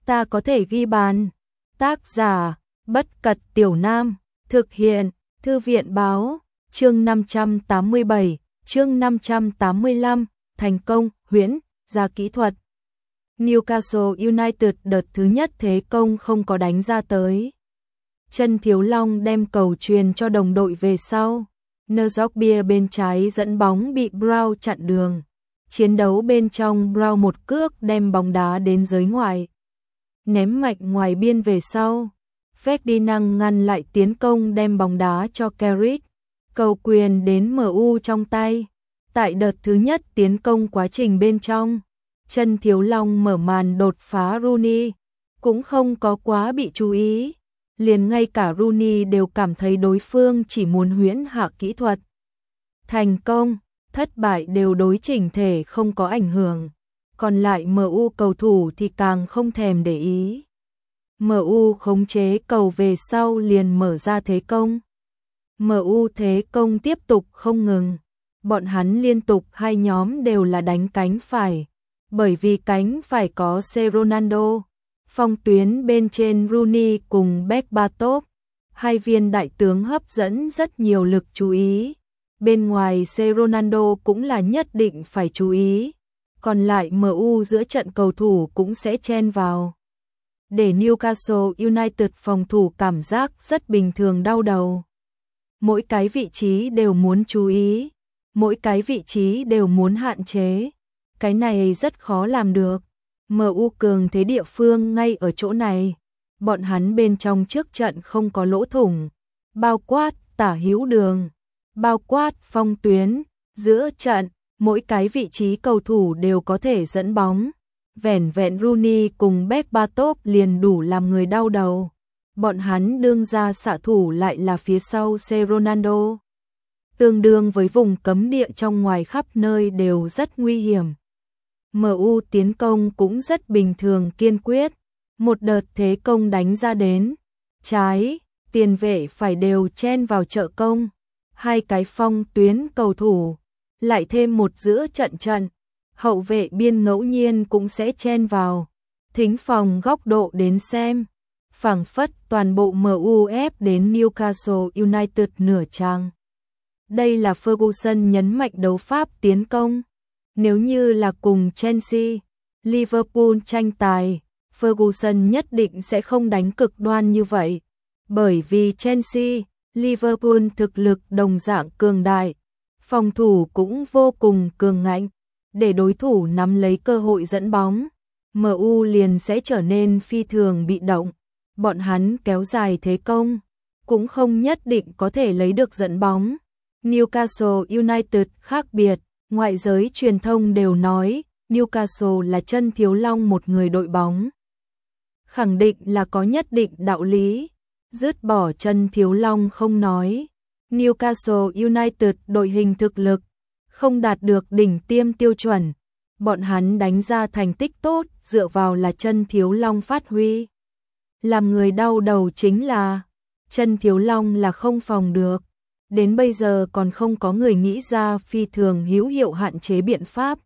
ta có thể ghi bàn. Tác giả, Bất Cật Tiểu Nam, thực hiện, Thư viện Báo, chương 587, chương 585, thành công, huyễn, ra kỹ thuật. Newcastle United đợt thứ nhất thế công không có đánh ra tới. Chân Thiếu Long đem cầu truyền cho đồng đội về sau. Nzogbia bên trái dẫn bóng bị Brown chặn đường. Chiến đấu bên trong Brown một cước đem bóng đá đến giới ngoài. Ném mạnh ngoài biên về sau. Ferdinand ngăn lại tiến công đem bóng đá cho Carrick. Cầu quyền đến MU trong tay. Tại đợt thứ nhất tiến công quá trình bên trong, Chân Thiếu Long mở màn đột phá Rooney. Cũng không có quá bị chú ý. Liền ngay cả Rooney đều cảm thấy đối phương chỉ muốn huyễn hạ kỹ thuật. Thành công, thất bại đều đối chỉnh thể không có ảnh hưởng. Còn lại MU cầu thủ thì càng không thèm để ý. MU khống chế cầu về sau liền mở ra thế công. MU thế công tiếp tục không ngừng. Bọn hắn liên tục hai nhóm đều là đánh cánh phải. Bởi vì cánh phải có Ronaldo. Phong tuyến bên trên Rooney cùng Berbatov, hai viên đại tướng hấp dẫn rất nhiều lực chú ý. Bên ngoài Ronaldo cũng là nhất định phải chú ý. Còn lại MU giữa trận cầu thủ cũng sẽ chen vào. Để Newcastle United phòng thủ cảm giác rất bình thường đau đầu. Mỗi cái vị trí đều muốn chú ý. Mỗi cái vị trí đều muốn hạn chế. Cái này rất khó làm được. MU cường thế địa phương ngay ở chỗ này. Bọn hắn bên trong trước trận không có lỗ thủng. Bao quát tả hữu đường. Bao quát phong tuyến. Giữa trận, mỗi cái vị trí cầu thủ đều có thể dẫn bóng. Vẻn vẹn Rooney cùng Berbatov liền đủ làm người đau đầu. Bọn hắn đương ra xạ thủ lại là phía sau Ronaldo. Tương đương với vùng cấm địa trong ngoài khắp nơi đều rất nguy hiểm. MU tiến công cũng rất bình thường kiên quyết. Một đợt thế công đánh ra đến. Trái, tiền vệ phải đều chen vào trợ công. Hai cái phong tuyến cầu thủ. Lại thêm một giữa trận. Hậu vệ biên ngẫu nhiên cũng sẽ chen vào. Thính phòng góc độ đến xem. Phảng phất toàn bộ MU ép đến Newcastle United nửa trang. Đây là Ferguson nhấn mạnh đấu pháp tiến công. Nếu như là cùng Chelsea, Liverpool tranh tài, Ferguson nhất định sẽ không đánh cực đoan như vậy. Bởi vì Chelsea, Liverpool thực lực đồng dạng cường đại, phòng thủ cũng vô cùng cường ngạnh. Để đối thủ nắm lấy cơ hội dẫn bóng, MU liền sẽ trở nên phi thường bị động. Bọn hắn kéo dài thế công, cũng không nhất định có thể lấy được dẫn bóng. Newcastle United khác biệt. Ngoại giới truyền thông đều nói, Newcastle là Chân Thiếu Long một người đội bóng. Khẳng định là có nhất định đạo lý. Dứt bỏ Chân Thiếu Long không nói. Newcastle United đội hình thực lực, không đạt được đỉnh tiêm tiêu chuẩn. Bọn hắn đánh ra thành tích tốt, dựa vào là Chân Thiếu Long phát huy. Làm người đau đầu chính là, Chân Thiếu Long là không phòng được. Đến bây giờ còn không có người nghĩ ra phi thường hữu hiệu hạn chế biện pháp.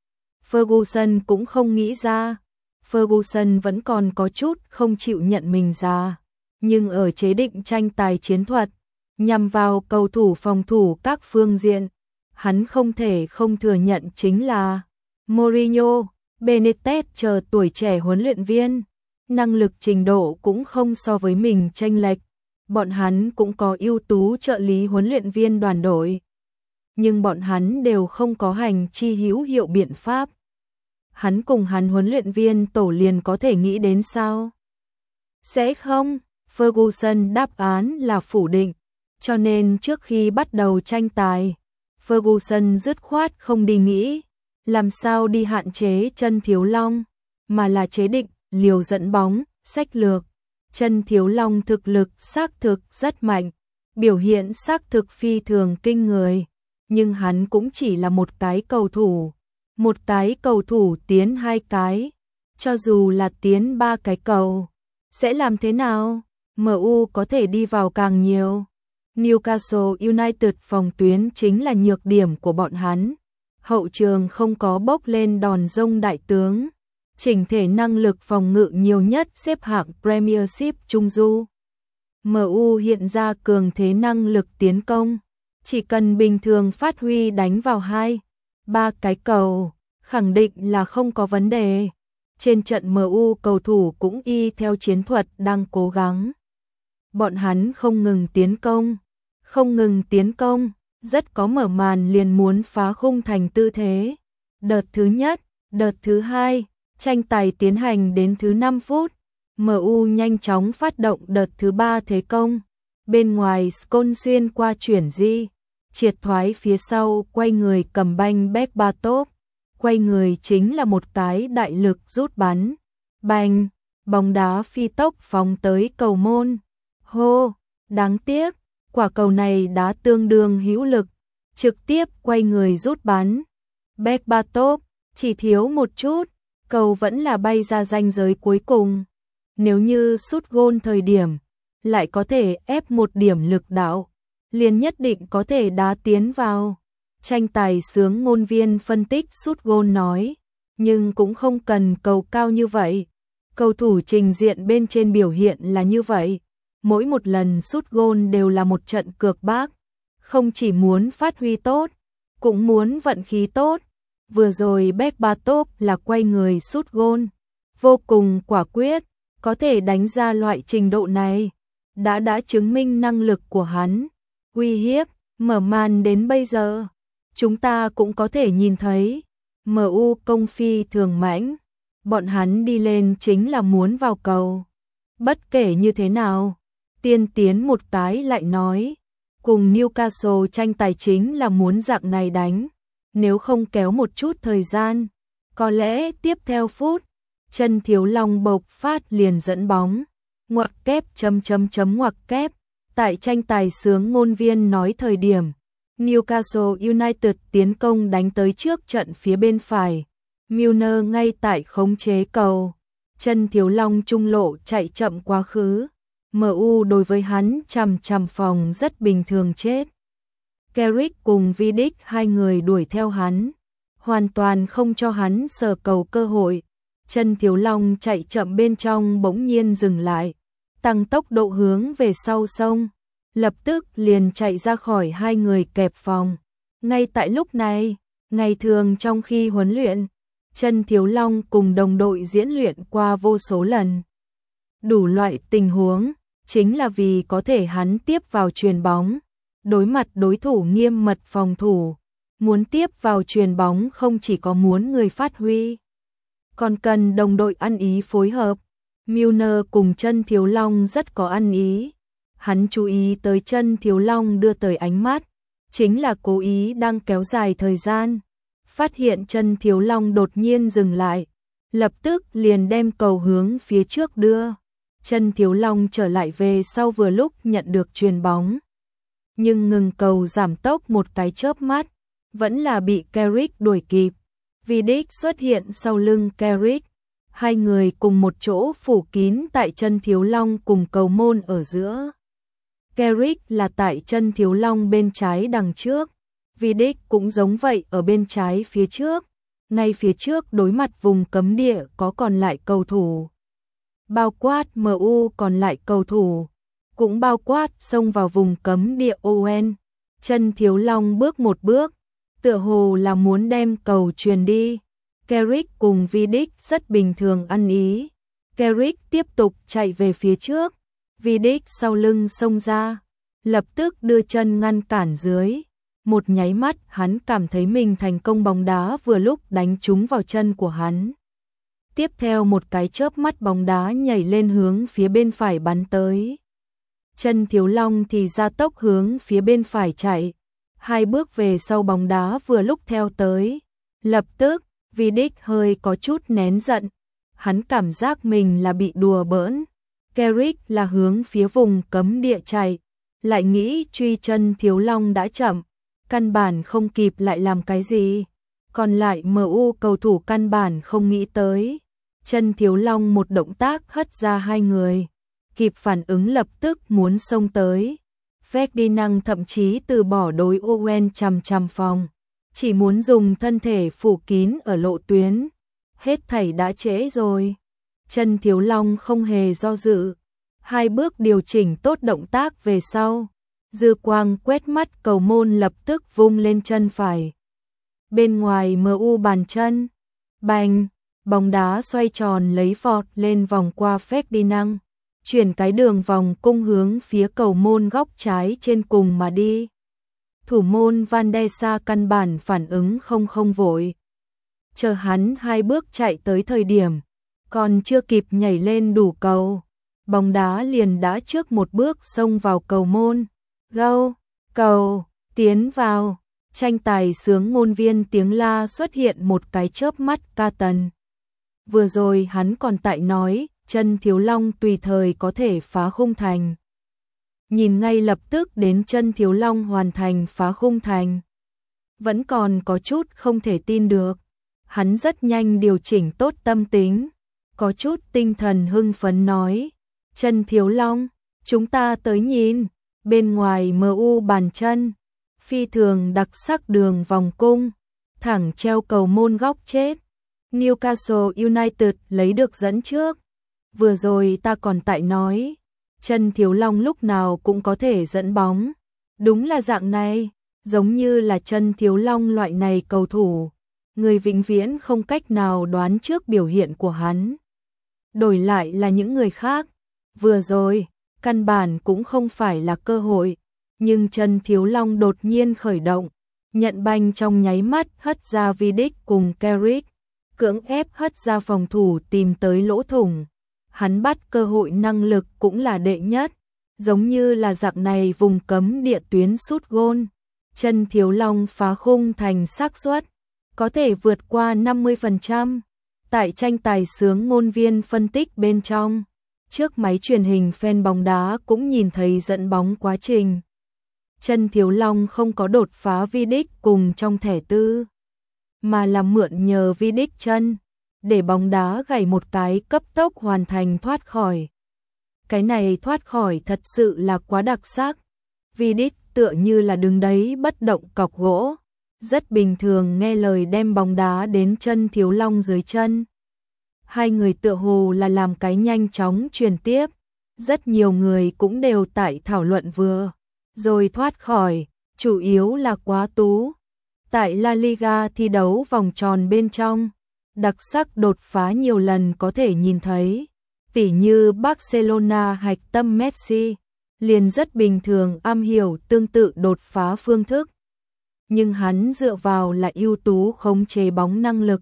Ferguson cũng không nghĩ ra. Ferguson vẫn còn có chút không chịu nhận mình ra. Nhưng ở chế định tranh tài chiến thuật, nhằm vào cầu thủ phòng thủ các phương diện, hắn không thể không thừa nhận chính là Mourinho, Benitez chờ tuổi trẻ huấn luyện viên. Năng lực trình độ cũng không so với mình chênh lệch. Bọn hắn cũng có ưu tú trợ lý huấn luyện viên đoàn đội. Nhưng bọn hắn đều không có hành chi hữu hiệu biện pháp. Hắn cùng hắn huấn luyện viên tổ liền có thể nghĩ đến sao? Sẽ không, Ferguson đáp án là phủ định. Cho nên trước khi bắt đầu tranh tài, Ferguson dứt khoát không đi nghĩ làm sao đi hạn chế Chân Thiếu Long, mà là chế định liều dẫn bóng, sách lược. Chân Thiếu Long thực lực xác thực rất mạnh, biểu hiện xác thực phi thường kinh người, nhưng hắn cũng chỉ là một cái cầu thủ. Một cái cầu thủ tiến hai cái, cho dù là tiến ba cái cầu, sẽ làm thế nào? MU có thể đi vào càng nhiều. Newcastle United phòng tuyến chính là nhược điểm của bọn hắn. Hậu trường không có bốc lên đòn rông đại tướng. chỉnh thể năng lực phòng ngự nhiều nhất xếp hạng Premiership Trung Du. MU hiện ra cường thế năng lực tiến công, chỉ cần bình thường phát huy đánh vào 2-3 cái cầu, khẳng định là không có vấn đề. Trên trận MU cầu thủ cũng y theo chiến thuật đang cố gắng. Bọn hắn không ngừng tiến công, rất có mở màn liền muốn phá khung thành tư thế. Đợt thứ nhất, đợt thứ hai, tranh tài tiến hành đến thứ 5 phút. MU nhanh chóng phát động đợt thứ 3 thế công. Bên ngoài Scholes xuyên qua chuyển di, triệt thoái phía sau quay người cầm banh Berbatov. Quay người chính là một cái đại lực rút bắn. Bành, bóng đá phi tốc phóng tới cầu môn. Hô, đáng tiếc, quả cầu này đá tương đương hữu lực, trực tiếp quay người rút bắn. Berbatov chỉ thiếu một chút, cầu vẫn là bay ra ranh giới cuối cùng. Nếu như sút gôn thời điểm, lại có thể ép một điểm lực đạo, liền nhất định có thể đá tiến vào. Tranh tài sướng ngôn viên phân tích sút gôn nói, nhưng cũng không cần cầu cao như vậy. Cầu thủ trình diện bên trên biểu hiện là như vậy, mỗi một lần sút gôn đều là một trận cược bác, không chỉ muốn phát huy tốt, cũng muốn vận khí tốt. Vừa rồi Berbatov là quay người sút gôn, vô cùng quả quyết, có thể đánh ra loại trình độ này, đã chứng minh năng lực của hắn. Uy hiếp, mở màn đến bây giờ, chúng ta cũng có thể nhìn thấy, MU công phi thường mãnh, bọn hắn đi lên chính là muốn vào cầu. Bất kể như thế nào, tiên tiến một cái lại nói, cùng Newcastle tranh tài chính là muốn dạng này đánh, nếu không kéo một chút thời gian, có lẽ tiếp theo phút, Chân Thiếu Long bộc phát liền dẫn bóng, ngoặc kép ngoặc kép, tại tranh tài sướng ngôn viên nói thời điểm, Newcastle United tiến công đánh tới trước trận phía bên phải, Milner ngay tại khống chế cầu, Chân Thiếu Long trung lộ chạy chậm quá khứ, MU đối với hắn chằm phòng rất bình thường chết. Carrick cùng Vidic hai người đuổi theo hắn, hoàn toàn không cho hắn sờ cầu cơ hội. Chân Thiếu Long chạy chậm bên trong bỗng nhiên dừng lại, tăng tốc độ hướng về sau sông, lập tức liền chạy ra khỏi hai người kẹp phòng. Ngay tại lúc này, ngày thường trong khi huấn luyện, Chân Thiếu Long cùng đồng đội diễn luyện qua vô số lần. Đủ loại tình huống, chính là vì có thể hắn tiếp vào chuyền bóng, đối mặt đối thủ nghiêm mật phòng thủ, muốn tiếp vào chuyền bóng không chỉ có muốn người phát huy, còn cần đồng đội ăn ý phối hợp. Milner cùng Chân Thiếu Long rất có ăn ý. Hắn chú ý tới Chân Thiếu Long đưa tới ánh mắt, chính là cố ý đang kéo dài thời gian. Phát hiện Chân Thiếu Long đột nhiên dừng lại, lập tức liền đem cầu hướng phía trước đưa. Chân Thiếu Long trở lại về sau vừa lúc nhận được chuyền bóng, nhưng ngừng cầu giảm tốc một cái chớp mắt, vẫn là bị Carrick đuổi kịp. Vidic xuất hiện sau lưng Carrick, hai người cùng một chỗ phủ kín tại Chân Thiếu Long cùng cầu môn ở giữa. Carrick là tại Chân Thiếu Long bên trái đằng trước, Vidic cũng giống vậy ở bên trái phía trước. Ngay phía trước đối mặt vùng cấm địa có còn lại cầu thủ, bao quát MU còn lại cầu thủ, cũng bao quát xông vào vùng cấm địa Owen. Chân Thiếu Long bước một bước, tựa hồ là muốn đem cầu truyền đi. Carrick cùng Vidic rất bình thường ăn ý. Carrick tiếp tục chạy về phía trước, Vidic sau lưng xông ra, lập tức đưa chân ngăn cản dưới. Một nháy mắt hắn cảm thấy mình thành công, bóng đá vừa lúc đánh trúng vào chân của hắn. Tiếp theo một cái chớp mắt bóng đá nhảy lên hướng phía bên phải bắn tới. Chân Thiếu Long thì ra tốc hướng phía bên phải chạy. Hai bước về sau bóng đá vừa lúc theo tới. Lập tức, Vidic hơi có chút nén giận. Hắn cảm giác mình là bị đùa bỡn. Carrick là hướng phía vùng cấm địa chạy, lại nghĩ truy Chân Thiếu Long đã chậm, căn bản không kịp lại làm cái gì. Còn lại MU cầu thủ căn bản không nghĩ tới. Chân Thiếu Long một động tác hất ra hai người, kịp phản ứng lập tức muốn xông tới. Ferdinand thậm chí từ bỏ đối Owen chằm phòng, chỉ muốn dùng thân thể phủ kín ở lộ tuyến. hết thảy đã trễ rồi. Chân Thiếu Long không hề do dự, 2 bước điều chỉnh tốt động tác về sau. Dư quang quét mắt cầu môn lập tức vung lên chân phải. Bên ngoài MU bàn chân, bành, bóng đá xoay tròn lấy vọt lên vòng qua Ferdinand, chuyển cái đường vòng cung hướng phía cầu môn góc trái trên cùng mà đi. Thủ môn Van der Sar căn bản phản ứng không vội. Chờ hắn 2 bước chạy tới thời điểm, còn chưa kịp nhảy lên đủ cầu, bóng đá liền đã trước một bước xông vào cầu môn. Gâu, cầu, tiến vào. Tranh tài sướng ngôn viên tiếng la xuất hiện một cái chớp mắt ca tần. Vừa rồi hắn còn tại nói, chân Thiếu Long tùy thời có thể phá khung thành. Nhìn ngay lập tức đến chân Thiếu Long hoàn thành phá khung thành. Vẫn còn có chút không thể tin được. Hắn rất nhanh điều chỉnh tốt tâm tính, có chút tinh thần hưng phấn nói. Chân Thiếu Long, chúng ta tới nhìn, bên ngoài MU bàn chân. Phi thường đặc sắc đường vòng cung, thẳng treo cầu môn góc chết. Newcastle United lấy được dẫn trước. Vừa rồi ta còn tại nói, chân Thiếu Long lúc nào cũng có thể dẫn bóng. Đúng là dạng này, giống như là chân Thiếu Long loại này cầu thủ, người vĩnh viễn không cách nào đoán trước biểu hiện của hắn. Đổi lại là những người khác, vừa rồi, căn bản cũng không phải là cơ hội. Nhưng chân Thiếu Long đột nhiên khởi động, nhận banh trong nháy mắt hất ra Vidic cùng Carrick, cưỡng ép hất ra phòng thủ tìm tới lỗ thủng. Hắn bắt cơ hội năng lực cũng là đệ nhất, giống như là dạng này vùng cấm địa tuyến sút gôn. Chân Thiếu Long phá khung thành xác suất có thể vượt qua 50%. Tại tranh tài sướng ngôn viên phân tích bên trong, trước máy truyền hình fan bóng đá cũng nhìn thấy dẫn bóng quá trình. Chân Thiếu Long không có đột phá Vidic cùng trong thẻ tư, mà là mượn nhờ Vidic chân, để bóng đá gảy một cái cấp tốc hoàn thành thoát khỏi. Cái này thoát khỏi thật sự là quá đặc sắc. Vidic tựa như là đứng đấy bất động cọc gỗ, rất bình thường nghe lời đem bóng đá đến chân Thiếu Long dưới chân. Hai người tựa hồ là làm cái nhanh chóng truyền tiếp, rất nhiều người cũng đều tại thảo luận vừa rồi thoát khỏi, chủ yếu là quá tú. Tại La Liga thi đấu vòng tròn bên trong, đặc sắc đột phá nhiều lần có thể nhìn thấy, tỉ như Barcelona hạch tâm Messi, liền rất bình thường am hiểu tương tự đột phá phương thức. Nhưng hắn dựa vào là ưu tú khống chế bóng năng lực.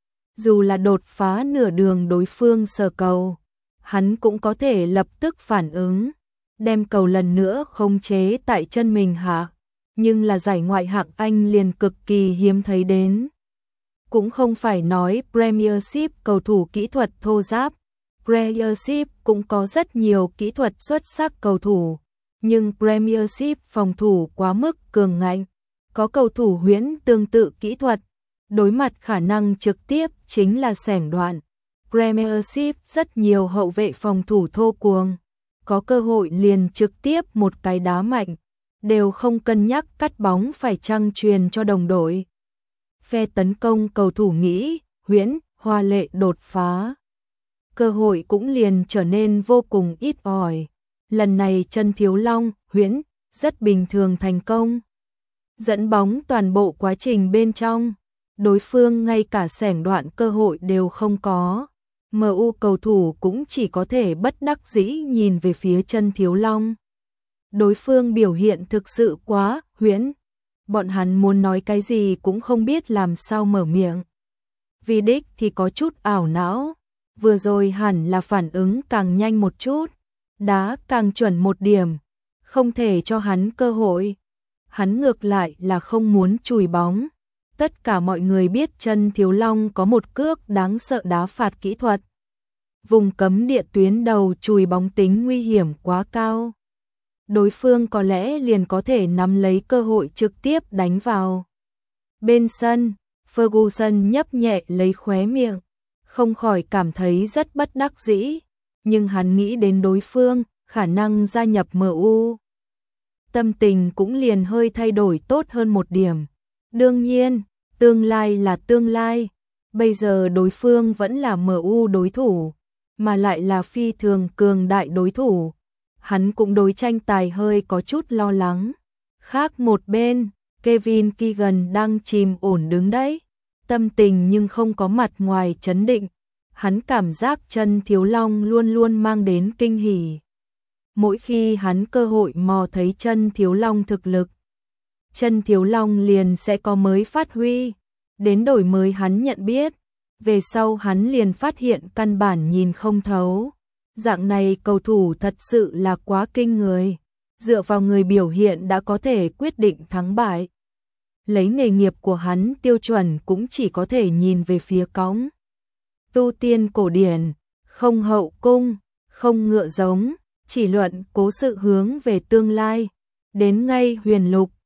Dù là đột phá nửa đường đối phương sờ cầu, hắn cũng có thể lập tức phản ứng, đem cầu lần nữa khống chế tại chân mình hạ. Nhưng là giải ngoại hạng Anh liền cực kỳ hiếm thấy đến. Cũng không phải nói Premiership cầu thủ kỹ thuật thô ráp, Premiership cũng có rất nhiều kỹ thuật xuất sắc cầu thủ, nhưng Premiership phòng thủ quá mức cường ngạnh, có cầu thủ huyễn tương tự kỹ thuật, đối mặt khả năng trực tiếp chính là xẻng đoạn. Premiership rất nhiều hậu vệ phòng thủ thô cuồng, có cơ hội liền trực tiếp một cái đá mạnh, đều không cân nhắc cắt bóng phải chăng truyền cho đồng đội. Phe tấn công cầu thủ nghĩ, huyễn, hoa lệ đột phá. Cơ hội cũng liền trở nên vô cùng ít ỏi. Lần này chân Thiếu Long, huyễn, rất bình thường thành công. Dẫn bóng toàn bộ quá trình bên trong, đối phương ngay cả xẻng đoạn cơ hội đều không có. MU cầu thủ cũng chỉ có thể bất đắc dĩ nhìn về phía chân Thiếu Long. Đối phương biểu hiện thực sự quá huyễn, bọn hắn muốn nói cái gì cũng không biết làm sao mở miệng. Vidic thì có chút ảo não, vừa rồi hẳn là phản ứng càng nhanh một chút, đá càng chuẩn một điểm, không thể cho hắn cơ hội. Hắn ngược lại là không muốn chùi bóng. Tất cả mọi người biết chân Thiếu Long có một cước đáng sợ đá phạt kỹ thuật. Vùng cấm địa tuyến đầu chùi bóng tính nguy hiểm quá cao. Đối phương có lẽ liền có thể nắm lấy cơ hội trực tiếp đánh vào. Bên sân, Ferguson nhấp nhẹ lấy khóe miệng, không khỏi cảm thấy rất bất đắc dĩ, nhưng hắn nghĩ đến đối phương, khả năng gia nhập MU. Tâm tình cũng liền hơi thay đổi tốt hơn một điểm. Đương nhiên, tương lai là tương lai, Bây giờ đối phương vẫn là MU đối thủ, mà lại là phi thường cường đại đối thủ. Hắn cũng đối tranh tài hơi có chút lo lắng. Khác một bên, Kevin Keegan đang chìm ổn đứng đấy, tâm tình nhưng không có mặt ngoài chấn định. Hắn cảm giác Chân Thiếu Long luôn luôn mang đến kinh hỉ. Mỗi khi hắn cơ hội mò thấy Chân Thiếu Long thực lực, Chân Thiếu Long liền sẽ có mới phát huy, đến đổi mới hắn nhận biết. Về sau hắn liền phát hiện căn bản nhìn không thấu. Dạng này cầu thủ thật sự là quá kinh người. Dựa vào người biểu hiện đã có thể quyết định thắng bại. Lấy nghề nghiệp của hắn tiêu chuẩn cũng chỉ có thể nhìn về phía cõng. Tu tiên cổ điển, không hậu cung, không ngựa giống, chỉ luận cố sự hướng về tương lai. Đến ngay huyền lục,